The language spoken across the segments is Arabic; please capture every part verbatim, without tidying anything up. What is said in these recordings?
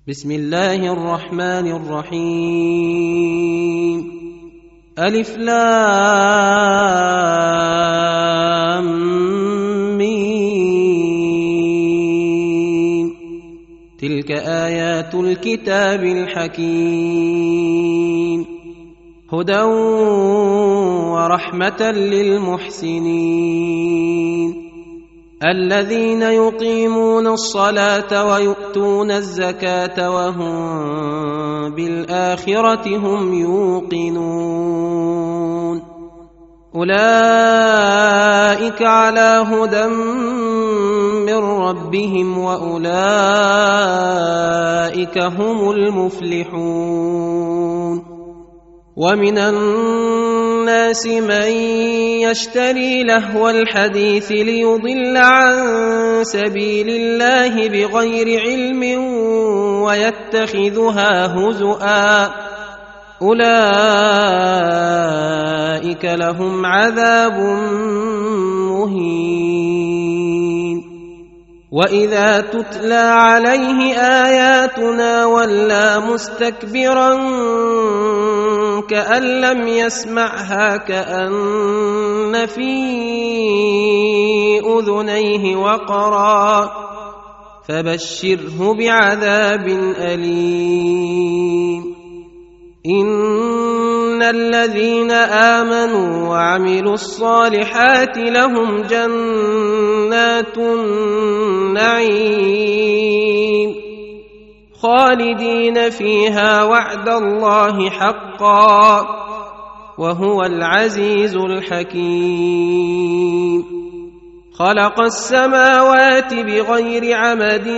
بسم الله الرحمن الرحيم. ألف لام ميم. تلك آيات الكتاب الحكيم، هدى ورحمة للمحسنين الذين يقيمون الصلاة ويؤتون الزكاة وهم بالآخرة هم يوقنون. أولئك على هدى من ربهم وأولئك هم المفلحون. ومن الناس من يشتري لهو الحديث ليضل عن سبيل الله بغير علم ويتخذها هزؤا، أولئك لهم عذاب مهين. وإذا تتلى عليه آياتنا ولى مستكبرا كأن لم يسمعها كأن في أذنيه وقرا، فبشره بعذاب أليم. إن الذين آمنوا وعملوا الصالحات لهم جنات النعيم خالدين فيها وعد الله حقا وهو العزيز الحكيم. خلق السماوات بغير عمد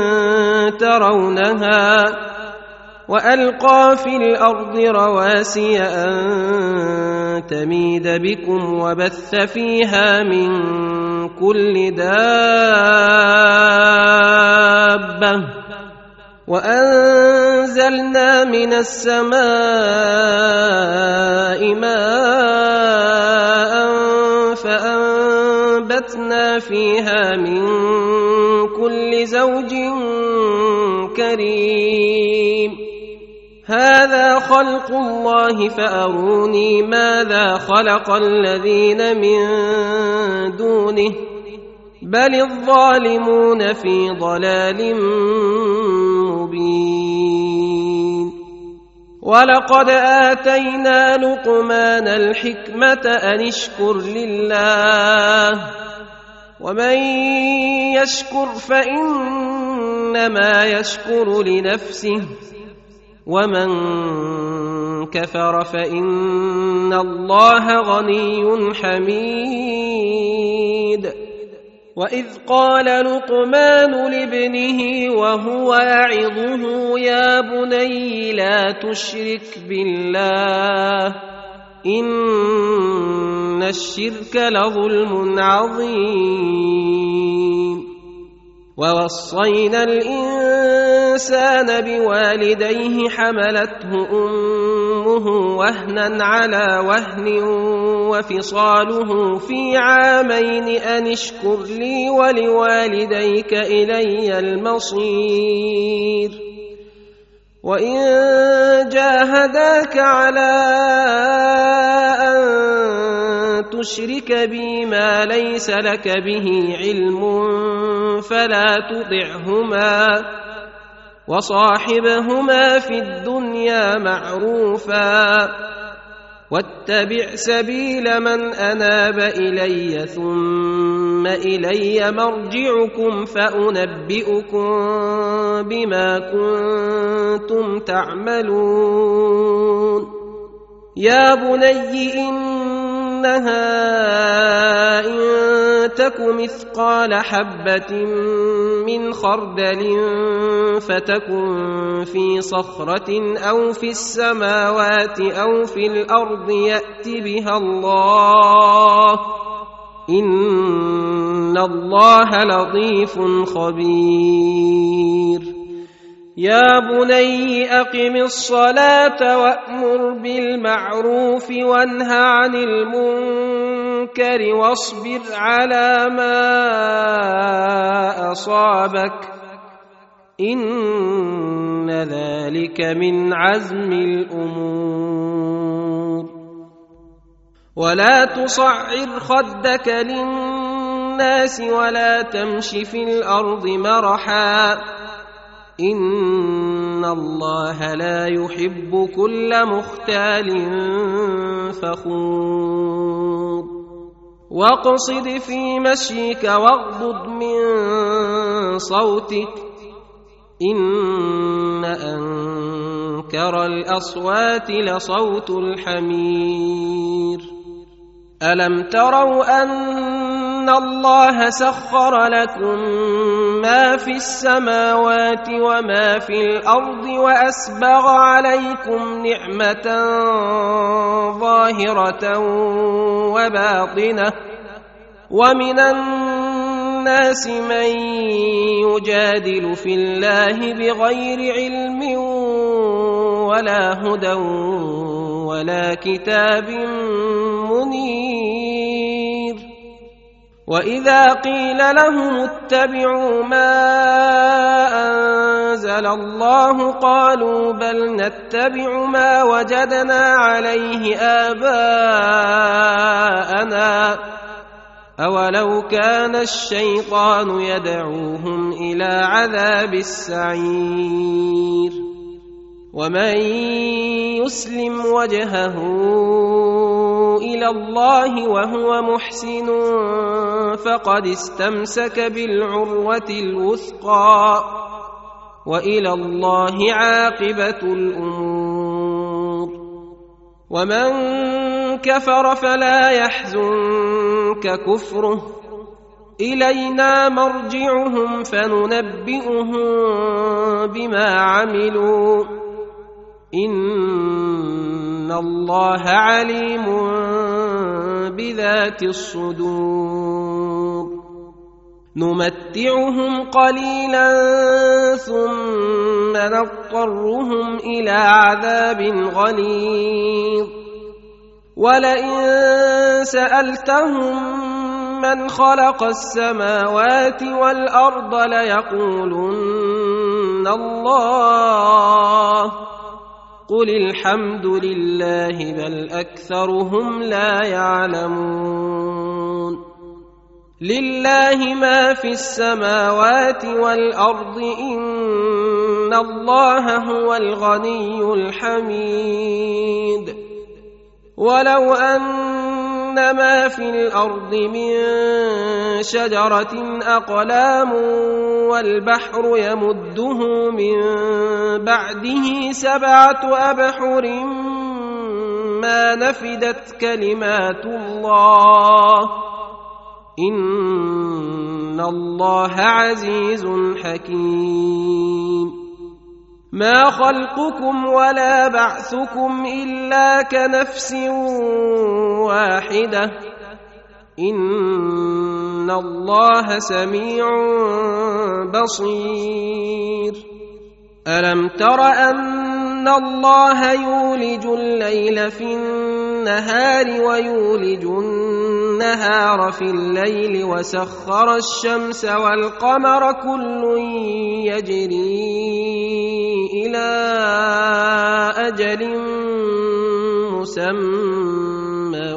ترونها وألقى في الأرض رواسي أن تميد بكم وبث فيها من كل دابة وأنزلنا من السماء ماء فأنبتنا فيها من كل زوج كريم. هذا خلق الله فأروني ماذا خلق الذين من دونه بل الظالمون في ضلال مبين. ولقد آتينا لقمان الحكمة أن اشكر لله ومن يشكر فإنما يشكر لنفسه ومن كفر فإن الله غني حميد. وإذ قال لقمان لابنه وهو يعظه يا بني لا تشرك بالله إن الشرك لظلم عظيم. ووصينا الإنسان بوالديه حملته أمه وهنا على وهن وفصاله في عامين أن اشكر لي ولوالديك إلي المصير. وإن جاهداك على أن تشرك بي ما ليس لك به علم فلا تطعهما وصاحبهما في الدنيا معروفا واتبع سبيل من أناب إلي ثم إلي مرجعكم فأنبئكم بما كنتم تعملون. يا بني إنها إن تك مثقال حبة من خردل فتكن في صخرة أو في السماوات أو في الأرض يأت بها الله إن الله لطيف خبير. يا بني أقم الصلاة وأمر بالمعروف وانه عن المنكر واصبر على ما أصابك إن إن ذلك من عزم الأمور. ولا تصعر خدك للناس ولا تمش في الأرض مرحا إن الله لا يحب كل مختال فخور. واقصد في مشيك واغضض من صوتك إن أنكر الأصوات لصوت الحمير. ألم تروا أن الله سخر لكم ما في السماوات وما في الأرض وأسبغ عليكم نعمة ظاهرة وباطنة ومن الناس من يجادل في الله بغير علم ولا هدى ولا كتاب منير. وإذا قيل لهم اتبعوا ما أنزل الله قالوا بل نتبع ما وجدنا عليه آباءنا أولو كان الشيطان يدعوهم إلى عذاب السعير. ومن يسلم وجهه إلى الله وهو محسن فقد استمسك بالعروة الوثقى وإلى الله عاقبة الأمور. ومن كفر فلا يحزنك كفره إلينا مرجعهم فننبئهم بما عملوا إن الله عليم بذات الصدور. نمتعهم قليلا ثم نضطرهم إلى عذاب غليظ. ولئن سألتهم من خلق السماوات والأرض ليقولن الله قل الحمد لله بل أكثرهم لا يعلمون. لله ما في السماوات والأرض إن الله هو الغني الحميد. ولو أن ما في الأرض من شجرة أقلام والبحر يمده من بعده سبعة أبحر ما نفدت كلمات الله إن الله عزيز حكيم. ما خلقكم ولا بعثكم إلا كنفس واحدة إن الله سميع بصير. ألم تر أن الله يولج الليل في النهار ويولج النهار في الليل وسخر الشمس والقمر كل يجري إلى أجل مسمى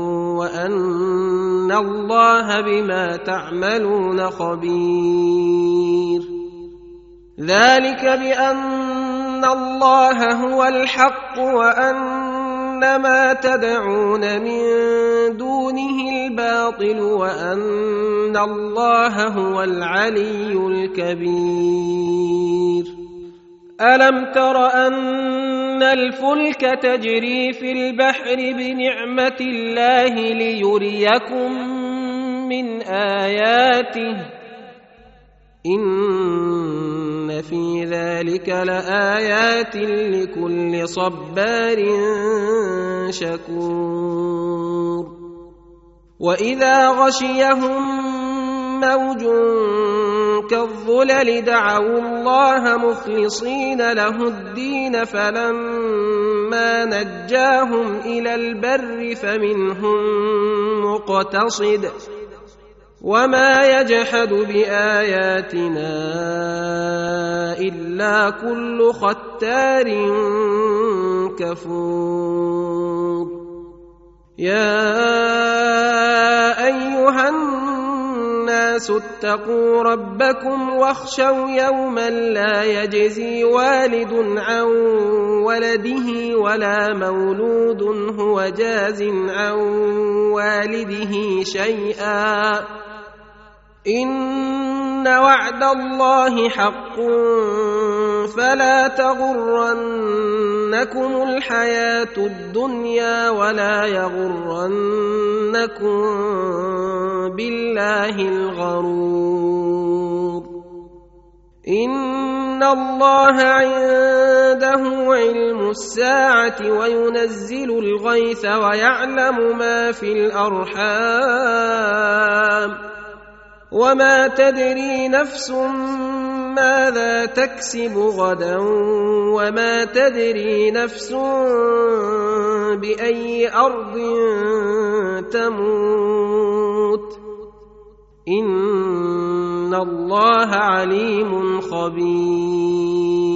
وأن الله بما تعملون خبير. ذلك بأن الله هو الحق وأن ما تدعون من دونه الباطل وأن الله هو العلي الكبير. ألم تر أن الفلك تجري في البحر بنعمة الله ليريكم من آياته إن في ذلك لآيات لكل صبار شكور. وإذا غشيهم موج كالظلل دعوا الله مخلصين له الدين فلما نجاهم إلى البر فمنهم مقتصد وما يجحد بآياتنا إلا كل ختار كفور يا أيها الناس اتقوا ربكم واخشوا يوما لا يجزي والد عن ولده ولا مولود هو جاز عن والده شيئا إن وعد الله حق فلا تغرنكم الحياة الدنيا ولا يغرنكم بالله الغرور إن الله عنده علم الساعة وينزل الغيث ويعلم ما في الأرحام وما تدري نفس ماذا تكسب غدا وما تدري نفس بأي أرض تموت إن الله عليم خبير